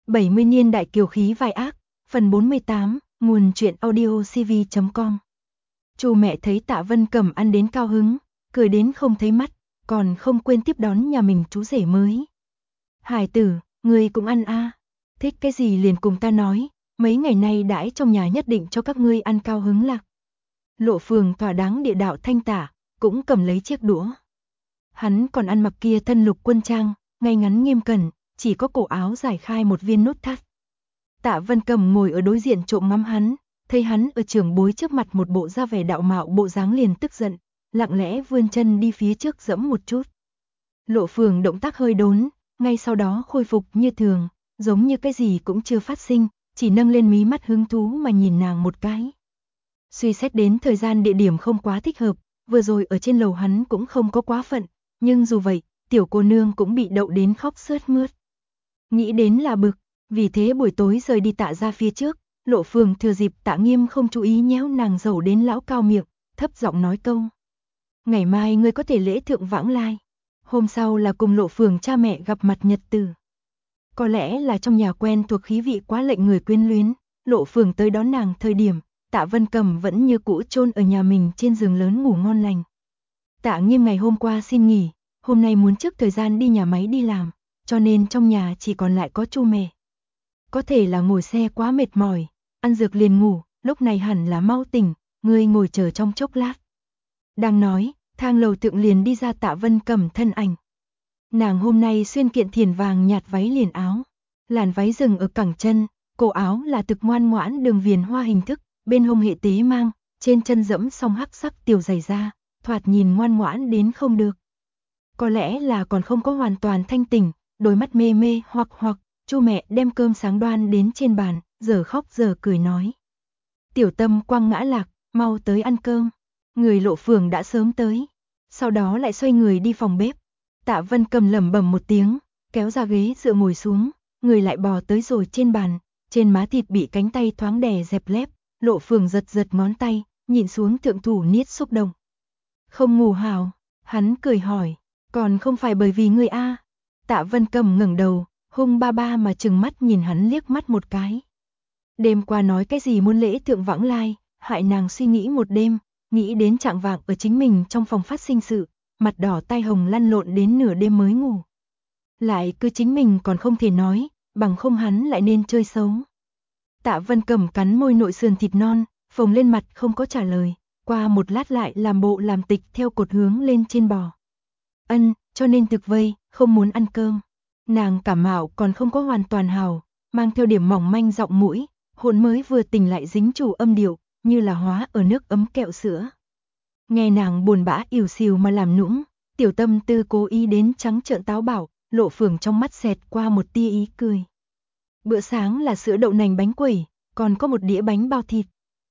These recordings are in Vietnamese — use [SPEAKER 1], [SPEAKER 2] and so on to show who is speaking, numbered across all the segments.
[SPEAKER 1] 70 niên đại kiều khí vai ác, phần 48, nguồn truyện audio cv.com. Chu mẹ thấy Tạ Vân Cẩm ăn đến cao hứng, cười đến không thấy mắt, còn không quên tiếp đón nhà mình chú rể mới. Hải tử, ngươi cũng ăn a, thích cái gì liền cùng ta nói, mấy ngày nay đãi trong nhà nhất định cho các ngươi ăn cao hứng lạc. Lộ Phường thỏa đáng địa đạo thanh tả, cũng cầm lấy chiếc đũa. Hắn còn ăn mặc kia thân lục quân trang, ngay ngắn nghiêm cẩn, chỉ có cổ áo giải khai một viên nút thắt. Tạ Vân Cẩm ngồi ở đối diện trộm ngắm hắn, thấy hắn ở trưởng bối trước mặt một bộ da vẻ đạo mạo bộ dáng liền tức giận, lặng lẽ vươn chân đi phía trước giẫm một chút. Lộ Phường động tác hơi đốn, ngay sau đó khôi phục như thường, giống như cái gì cũng chưa phát sinh, chỉ nâng lên mí mắt hứng thú mà nhìn nàng một cái. Suy xét đến thời gian địa điểm không quá thích hợp, vừa rồi ở trên lầu hắn cũng không có quá phận, nhưng dù vậy, tiểu cô nương cũng bị đậu đến khóc sướt mướt. Nghĩ đến là bực, vì thế buổi tối rời đi Tạ ra phía trước, Lộ Phường thừa dịp Tạ Nghiêm không chú ý nhéo nàng dầu đến lão cao miệng, thấp giọng nói câu. Ngày mai ngươi có thể lễ thượng vãng lai. Hôm sau là cùng Lộ Phường cha mẹ gặp mặt nhật tử. Có lẽ là trong nhà quen thuộc khí vị quá lệnh người quyến luyến, Lộ Phường tới đón nàng thời điểm, Tạ Vân Cẩm vẫn như cũ chôn ở nhà mình trên giường lớn ngủ ngon lành. Tạ Nghiêm ngày hôm qua xin nghỉ, hôm nay muốn trước thời gian đi nhà máy đi làm, cho nên trong nhà chỉ còn lại có Chu mẹ. Có thể là ngồi xe quá mệt mỏi, ăn dược liền ngủ, lúc này hẳn là mau tỉnh, ngươi ngồi chờ trong chốc lát. Đang nói, thang lầu thượng liền đi ra Tạ Vân Cẩm thân ảnh. Nàng hôm nay xuyên kiện thiền vàng nhạt váy liền áo, làn váy dừng ở cẳng chân, cổ áo là thực ngoan ngoãn đường viền hoa hình thức, bên hông hệ tế mang, trên chân dẫm song hắc sắc tiểu giày da, thoạt nhìn ngoan ngoãn đến không được. Có lẽ là còn không có hoàn toàn thanh tỉnh, đôi mắt mê mê hoặc, Chu mẹ đem cơm sáng đoan đến trên bàn, giờ khóc giờ cười nói. Tiểu Tâm quăng ngã lạc, mau tới ăn cơm. Người Lộ Phường đã sớm tới. Sau đó lại xoay người đi phòng bếp. Tạ Vân Cẩm lẩm bẩm một tiếng, kéo ra ghế dựa ngồi xuống, người lại bò tới rồi trên bàn, trên má thịt bị cánh tay thoáng đè dẹp lép, Lộ Phường giật ngón tay, nhìn xuống thượng thủ niết xúc động. Không ngủ hảo, hắn cười hỏi, còn không phải bởi vì ngươi a? Tạ Vân Cẩm ngẩng đầu, hung ba ba mà trừng mắt nhìn hắn liếc mắt một cái. Đêm qua nói cái gì muốn lễ thượng vãng lai, hại nàng suy nghĩ một đêm, nghĩ đến trạng vạng ở chính mình trong phòng phát sinh sự, mặt đỏ tai hồng lăn lộn đến nửa đêm mới ngủ. Lại cứ chính mình còn không thể nói, bằng không hắn lại nên chơi xấu. Tạ Vân Cẩm cắn môi nội sườn thịt non, phồng lên mặt không có trả lời, qua một lát lại làm bộ làm tịch theo cột hướng lên trên bò. Cho nên thực vây, không muốn ăn cơm. Nàng cảm mạo còn không có hoàn toàn hào, mang theo điểm mỏng manh giọng mũi, hồn mới vừa tỉnh lại dính chủ âm điệu, như là hóa ở nước ấm kẹo sữa. Nghe nàng buồn bã ỉu xìu mà làm nũng, Tiểu Tâm Tư cố ý đến trắng trợn táo bạo, Lộ Phường trong mắt xẹt qua một tia ý cười. Bữa sáng là sữa đậu nành bánh quẩy, còn có một đĩa bánh bao thịt.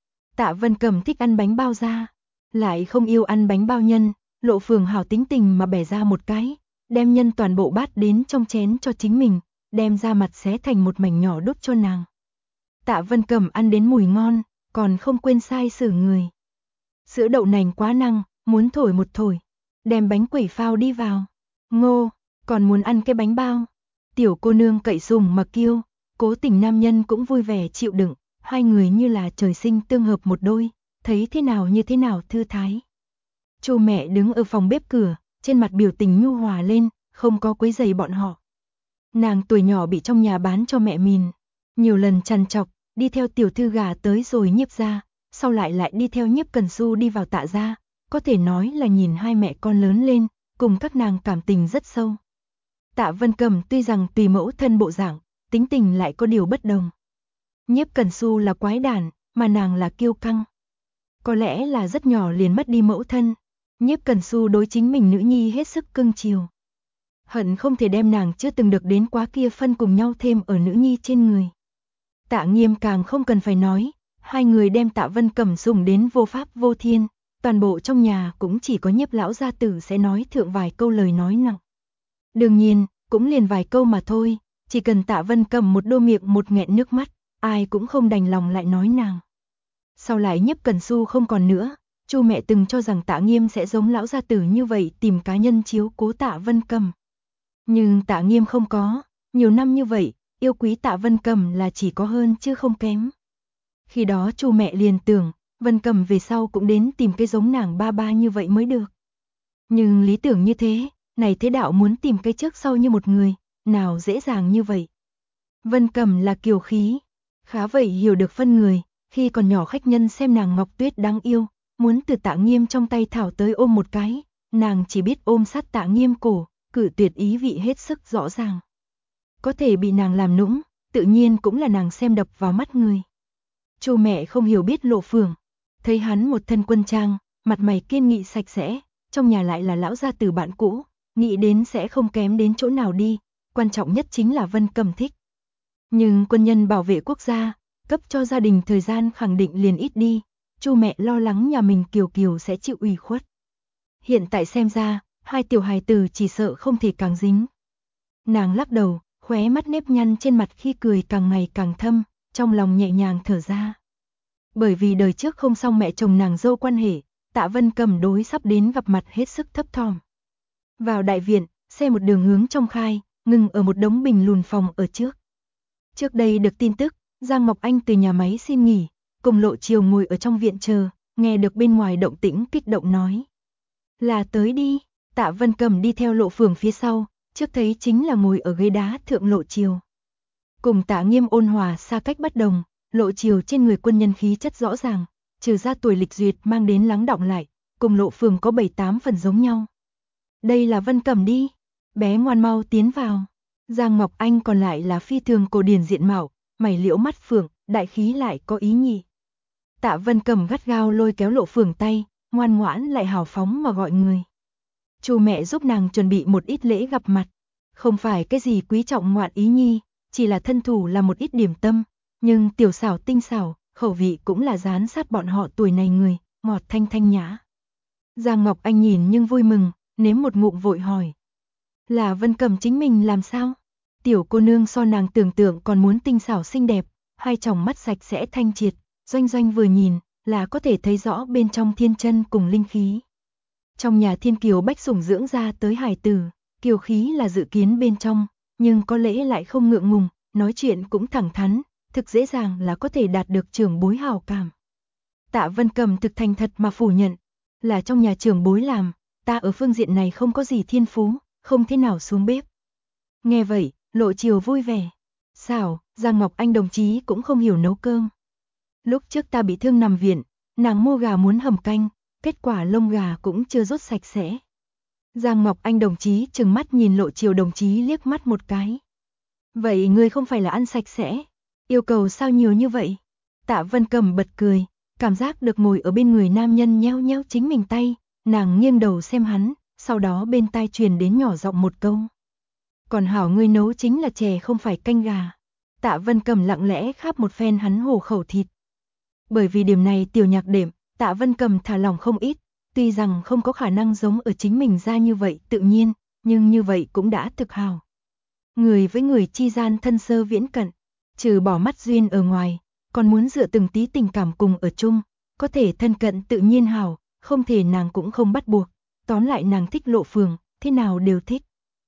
[SPEAKER 1] Tạ Vân Cẩm thích ăn bánh bao da, lại không yêu ăn bánh bao nhân, Lộ Phường hảo tính tình mà bẻ ra một cái, đem nhân toàn bộ bát đến trong chén cho chính mình, đem ra mặt xé thành một mảnh nhỏ đút cho nàng. Tạ Vân Cẩm ăn đến mùi ngon, còn không quên sai xử người. Sữa đậu nành quá năng, muốn thổi một thổi, đem bánh quẩy phao đi vào. Ngô, còn muốn ăn cái bánh bao. Tiểu cô nương cậy sùng mà kêu, cố tình nam nhân cũng vui vẻ chịu đựng, hai người như là trời sinh tương hợp một đôi, thấy thế nào như thế nào thư thái. Chu mẹ đứng ở phòng bếp cửa, trên mặt biểu tình nhu hòa lên, không có quấy rầy bọn họ. Nàng tuổi nhỏ bị trong nhà bán cho mẹ mìn, nhiều lần trằn trọc, đi theo tiểu thư gà tới rồi Nhiếp gia, sau lại đi theo Nhiếp Cần Xu đi vào Tạ gia, có thể nói là nhìn hai mẹ con lớn lên, cùng các nàng cảm tình rất sâu. Tạ Vân Cẩm tuy rằng tùy mẫu thân bộ dạng, tính tình lại có điều bất đồng. Nhiếp Cần Xu là quái đản, mà nàng là kiêu căng. Có lẽ là rất nhỏ liền mất đi mẫu thân, Nhiếp Cần Xu đối chính mình nữ nhi hết sức cưng chiều. Hận không thể đem nàng chưa từng được đến quá kia phân cùng nhau thêm ở nữ nhi trên người. Tạ Nghiêm càng không cần phải nói, hai người đem Tạ Vân Cẩm dùng đến vô pháp vô thiên, toàn bộ trong nhà cũng chỉ có Nhiếp lão gia tử sẽ nói thượng vài câu lời nói nặng. Đương nhiên, cũng liền vài câu mà thôi, chỉ cần Tạ Vân Cẩm một đô miệng một nghẹn nước mắt, ai cũng không đành lòng lại nói nàng. Sau lại Nhiếp Cần Xu không còn nữa, Chu mẹ từng cho rằng Tạ Nghiêm sẽ giống lão gia tử như vậy tìm cá nhân chiếu cố Tạ Vân Cẩm. Nhưng Tạ Nghiêm không có, nhiều năm như vậy, yêu quý Tạ Vân Cầm là chỉ có hơn chứ không kém. Khi đó Chu mẹ liền tưởng, Vân Cầm về sau cũng đến tìm cái giống nàng ba ba như vậy mới được. Nhưng lý tưởng như thế, này thế đạo muốn tìm cái trước sau như một người, nào dễ dàng như vậy. Vân Cầm là kiều khí, khá vậy hiểu được phân người, khi còn nhỏ khách nhân xem nàng Ngọc Tuyết đáng yêu, muốn từ Tạ Nghiêm trong tay thảo tới ôm một cái, nàng chỉ biết ôm sát Tạ Nghiêm cổ, cử tuyệt ý vị hết sức rõ ràng. Có thể bị nàng làm nũng, tự nhiên cũng là nàng xem đập vào mắt người. Chu mẹ không hiểu biết Lộ Phường, thấy hắn một thân quân trang, mặt mày kiên nghị sạch sẽ, trong nhà lại là lão gia tử bạn cũ, nghĩ đến sẽ không kém đến chỗ nào đi, quan trọng nhất chính là Vân Cầm thích. Nhưng quân nhân bảo vệ quốc gia, cấp cho gia đình thời gian khẳng định liền ít đi, Chu mẹ lo lắng nhà mình Kiều Kiều sẽ chịu ủy khuất. Hiện tại xem ra, hai tiểu hài tử chỉ sợ không thể càng dính. Nàng lắc đầu, khóe mắt nếp nhăn trên mặt khi cười càng ngày càng thâm, trong lòng nhẹ nhàng thở ra. Bởi vì đời trước không xong mẹ chồng nàng dâu quan hệ, Tạ Vân Cầm đối sắp đến gặp mặt hết sức thấp thỏm. Vào đại viện, xe một đường hướng trong khai, ngừng ở một đống bình lùn phòng ở trước. Trước đây được tin tức, Giang Ngọc Anh từ nhà máy xin nghỉ, cùng Lộ Chiều ngồi ở trong viện chờ, nghe được bên ngoài động tĩnh kích động nói. Là tới đi, Tạ Vân Cầm đi theo Lộ Phường phía sau, trước thấy chính là ngồi ở ghế đá thượng Lộ Chiều. Cùng Tạ Nghiêm ôn hòa xa cách bất đồng, Lộ Chiều trên người quân nhân khí chất rõ ràng, trừ ra tuổi lịch duyệt mang đến lắng đọng lại, cùng Lộ Phường có 7-8 phần giống nhau. Đây là Vân Cầm đi, bé ngoan mau tiến vào. Giang Ngọc Anh còn lại là phi thường cổ điển diện mạo, mày liễu mắt phượng, đại khí lại có ý nhị. Tạ Vân Cầm gắt gao lôi kéo Lộ Phường tay, ngoan ngoãn lại hào phóng mà gọi người. Chu mẹ giúp nàng chuẩn bị một ít lễ gặp mặt, không phải cái gì quý trọng ngoạn ý nhi, chỉ là thân thủ là một ít điểm tâm, nhưng tiểu xảo tinh xảo, khẩu vị cũng là dán sát bọn họ tuổi này người, ngọt thanh thanh nhã. Giang Ngọc Anh nhìn nhưng vui mừng, nếm một ngụm vội hỏi. Là Vân Cầm chính mình làm sao? Tiểu cô nương so nàng tưởng tượng còn muốn tinh xảo xinh đẹp, hai tròng mắt sạch sẽ thanh triệt, Doanh Doanh vừa nhìn là có thể thấy rõ bên trong thiên chân cùng linh khí. Trong nhà thiên kiều bách sủng dưỡng ra tới hài tử, kiều khí là dự kiến bên trong, nhưng có lẽ lại không ngượng ngùng, nói chuyện cũng thẳng thắn, thực dễ dàng là có thể đạt được trưởng bối hào cảm. Tạ Vân Cầm thực thành thật mà phủ nhận, là trong nhà trưởng bối làm, ta ở phương diện này không có gì thiên phú, không thế nào xuống bếp. Nghe vậy, Lộ Chiều vui vẻ. Xảo, Giang Ngọc Anh đồng chí cũng không hiểu nấu cơm. Lúc trước ta bị thương nằm viện, nàng mua gà muốn hầm canh, kết quả lông gà cũng chưa rốt sạch sẽ. Giang Ngọc Anh đồng chí trừng mắt nhìn Lộ Chiều đồng chí liếc mắt một cái. Vậy ngươi không phải là ăn sạch sẽ, yêu cầu sao nhiều như vậy? Tạ Vân Cầm bật cười, cảm giác được ngồi ở bên người nam nhân nheo nheo chính mình tay, nàng nghiêng đầu xem hắn, sau đó bên tai truyền đến nhỏ giọng một câu. Còn hảo ngươi nấu chính là chè không phải canh gà. Tạ Vân Cầm lặng lẽ khắp một phen hắn hổ khẩu thịt. Bởi vì điểm này tiểu nhạc đệm, Tạ Vân Cầm thả lòng không ít, tuy rằng không có khả năng giống ở chính mình ra như vậy tự nhiên, nhưng như vậy cũng đã thực hào. Người với người chi gian thân sơ viễn cận, trừ bỏ mắt duyên ở ngoài, còn muốn dựa từng tí tình cảm cùng ở chung, có thể thân cận tự nhiên hào, không thể nàng cũng không bắt buộc, tóm lại nàng thích Lộ Phường, thế nào đều thích.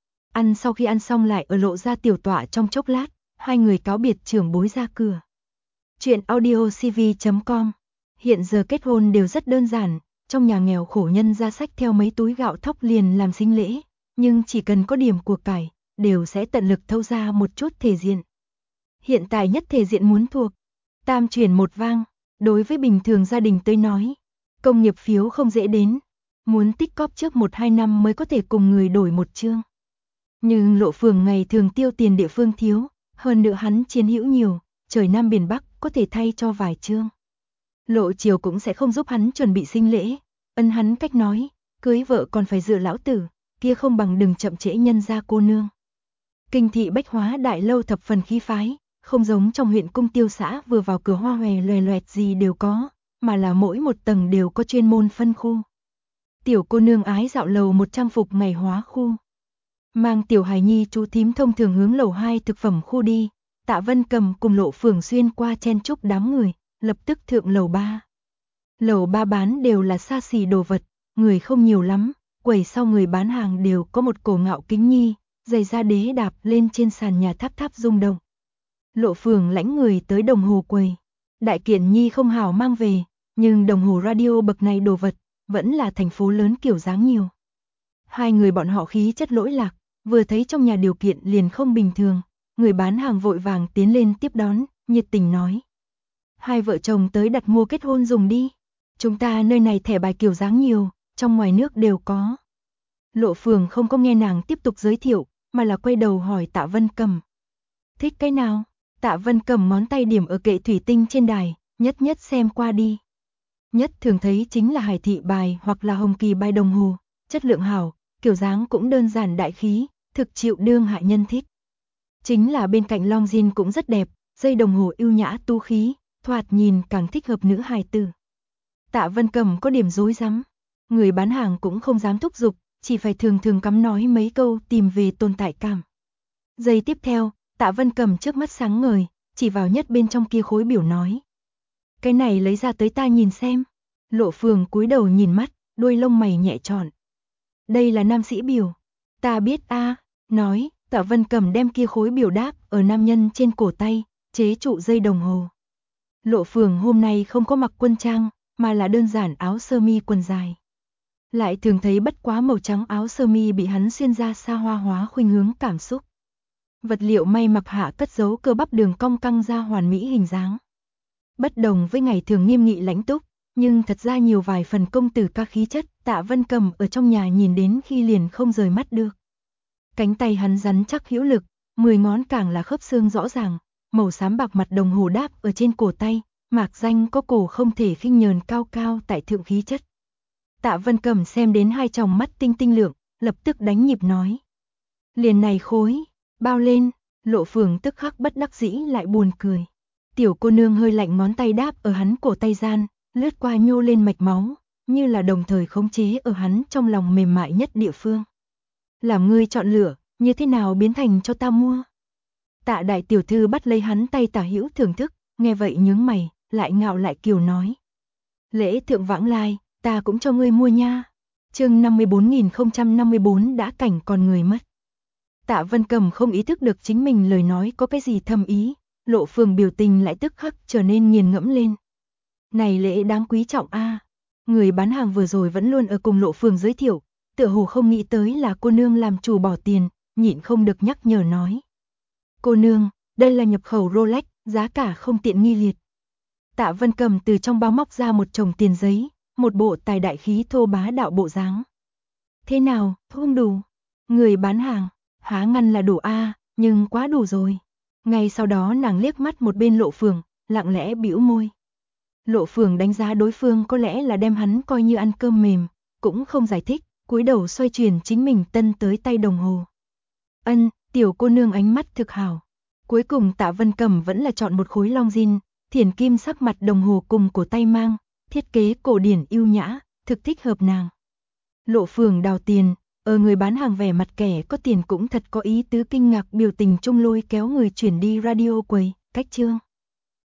[SPEAKER 1] Ăn sau khi ăn xong lại ở Lộ ra tiểu tọa trong chốc lát, hai người cáo biệt trưởng bối ra cửa. Chuyện audiocv.com. Hiện giờ kết hôn đều rất đơn giản, trong nhà nghèo khổ nhân ra sách theo mấy túi gạo thóc liền làm sinh lễ, nhưng chỉ cần có điểm của cải, đều sẽ tận lực thâu ra một chút thể diện. Hiện tại nhất thể diện muốn thuộc, tam chuyển một vang, đối với bình thường gia đình tới nói, công nghiệp phiếu không dễ đến, muốn tích cóp trước 1-2 năm mới có thể cùng người đổi một chương. Nhưng Lộ Phường ngày thường tiêu tiền địa phương thiếu, hơn nữa hắn chiến hữu nhiều, trời Nam biển Bắc có thể thay cho vài chương. Lộ Chiều cũng sẽ không giúp hắn chuẩn bị sinh lễ, ân hắn cách nói, cưới vợ còn phải dựa lão tử, kia không bằng đừng chậm trễ nhân gia cô nương. Kinh thị bách hóa đại lâu thập phần khí phái, không giống trong huyện cung tiêu xã vừa vào cửa hoa hòe loè loẹt gì đều có, mà là mỗi một tầng đều có chuyên môn phân khu. Tiểu cô nương ái dạo lầu một trang phục ngày hóa khu. Mang tiểu hài nhi chú thím thông thường hướng lầu 2 thực phẩm khu đi, Tạ Vân Cầm cùng Lộ Phường xuyên qua chen chúc đám người, lập tức thượng lầu 3. Lầu 3 bán đều là xa xỉ đồ vật, người không nhiều lắm, quầy sau người bán hàng đều có một cổ ngạo kính nhi, giày da đế đạp lên trên sàn nhà tháp tháp rung động. Lộ Phường lãnh người tới đồng hồ quầy. Đại kiện nhi không hảo mang về, nhưng đồng hồ radio bậc này đồ vật, vẫn là thành phố lớn kiểu dáng nhiều. Hai người bọn họ khí chất lỗi lạc, vừa thấy trong nhà điều kiện liền không bình thường, người bán hàng vội vàng tiến lên tiếp đón, nhiệt tình nói. Hai vợ chồng tới đặt mua kết hôn dùng đi. Chúng ta nơi này thẻ bài kiểu dáng nhiều, trong ngoài nước đều có. Lộ Phường không có nghe nàng tiếp tục giới thiệu, mà là quay đầu hỏi Tạ Vân Cầm. Thích cái nào? Tạ Vân Cầm ngón tay điểm ở kệ thủy tinh trên đài, nhất nhất xem qua đi. Nhất thường thấy chính là Hải Thị bài hoặc là Hồng Kỳ bài đồng hồ, chất lượng hảo, kiểu dáng cũng đơn giản đại khí, thực chịu đương hạ nhân thích. Chính là bên cạnh Longines cũng rất đẹp, dây đồng hồ ưu nhã tu khí, thoạt nhìn càng thích hợp nữ hài tử. Tạ Vân Cầm có điểm rối rắm, người bán hàng cũng không dám thúc giục, chỉ phải thường thường cắm nói mấy câu tìm về tồn tại cảm. Giây tiếp theo, Tạ Vân Cầm trước mắt sáng ngời, chỉ vào nhất bên trong kia khối biểu nói. Cái này lấy ra tới ta nhìn xem. Lộ Phường cúi đầu nhìn mắt, đuôi lông mày nhẹ trọn. Đây là nam sĩ biểu. Ta biết a. Nói, Tạ Vân Cầm đem kia khối biểu đáp ở nam nhân trên cổ tay, chế trụ dây đồng hồ. Lộ Phường hôm nay không có mặc quân trang, mà là đơn giản áo sơ mi quần dài. Lại thường thấy bất quá màu trắng áo sơ mi bị hắn xuyên ra xa hoa hóa khuynh hướng cảm xúc. Vật liệu may mặc hạ cất giấu cơ bắp đường cong căng ra hoàn mỹ hình dáng. Bất đồng với ngày thường nghiêm nghị lãnh túc, nhưng thật ra nhiều vài phần công tử ca khí chất, Tạ Vân Cầm ở trong nhà nhìn đến khi liền không rời mắt được. Cánh tay hắn rắn chắc hữu lực, 10 ngón càng là khớp xương rõ ràng, màu xám bạc mặt đồng hồ đáp ở trên cổ tay, mạc danh có cổ không thể khinh nhờn cao cao tại thượng khí chất. Tạ Vân Cầm xem đến hai tròng mắt tinh tinh lượng, lập tức đánh nhịp nói. Liền này khối, bao lên, Lộ Phường tức khắc bất đắc dĩ lại buồn cười. Tiểu cô nương hơi lạnh ngón tay đáp ở hắn cổ tay gian, lướt qua nhô lên mạch máu, như là đồng thời khống chế ở hắn trong lòng mềm mại nhất địa phương. Làm ngươi chọn lựa, như thế nào biến thành cho ta mua? Tạ đại tiểu thư bắt lấy hắn tay tả hữu thưởng thức, nghe vậy nhướng mày, lại ngạo lại kiều nói. Lễ thượng vãng lai, ta cũng cho ngươi mua nha. Chương 54.054 đã cảnh còn người mất. Tạ Vân Cầm không ý thức được chính mình lời nói có cái gì thâm ý, Lộ Phường biểu tình lại tức khắc trở nên nghiền ngẫm lên. Này lễ đáng quý trọng a. Người bán hàng vừa rồi vẫn luôn ở cùng Lộ Phường giới thiệu, tựa hồ không nghĩ tới là cô nương làm chủ bỏ tiền, nhịn không được nhắc nhở nói. Cô nương, đây là nhập khẩu Rolex, giá cả không tiện nghi liệt. Tạ Vân Cầm từ trong bao móc ra một chồng tiền giấy, một bộ tài đại khí thô bá đạo bộ dáng. Thế nào, không đủ? Người bán hàng, há ngăn là đủ a, nhưng quá đủ rồi. Ngay sau đó nàng liếc mắt một bên Lộ Phường, lặng lẽ bĩu môi. Lộ Phường đánh giá đối phương có lẽ là đem hắn coi như ăn cơm mềm, cũng không giải thích, cúi đầu xoay chuyển chính mình tân tới tay đồng hồ. Ân, tiểu cô nương ánh mắt thực hảo. Cuối cùng Tạ Vân Cầm vẫn là chọn một khối Longines, thiền kim sắc mặt đồng hồ cùng cổ tay mang, thiết kế cổ điển ưu nhã, thực thích hợp nàng. Lộ Phường đào tiền, ở người bán hàng vẻ mặt kẻ có tiền cũng thật có ý tứ kinh ngạc biểu tình trung lôi kéo người chuyển đi radio quầy, cách chương.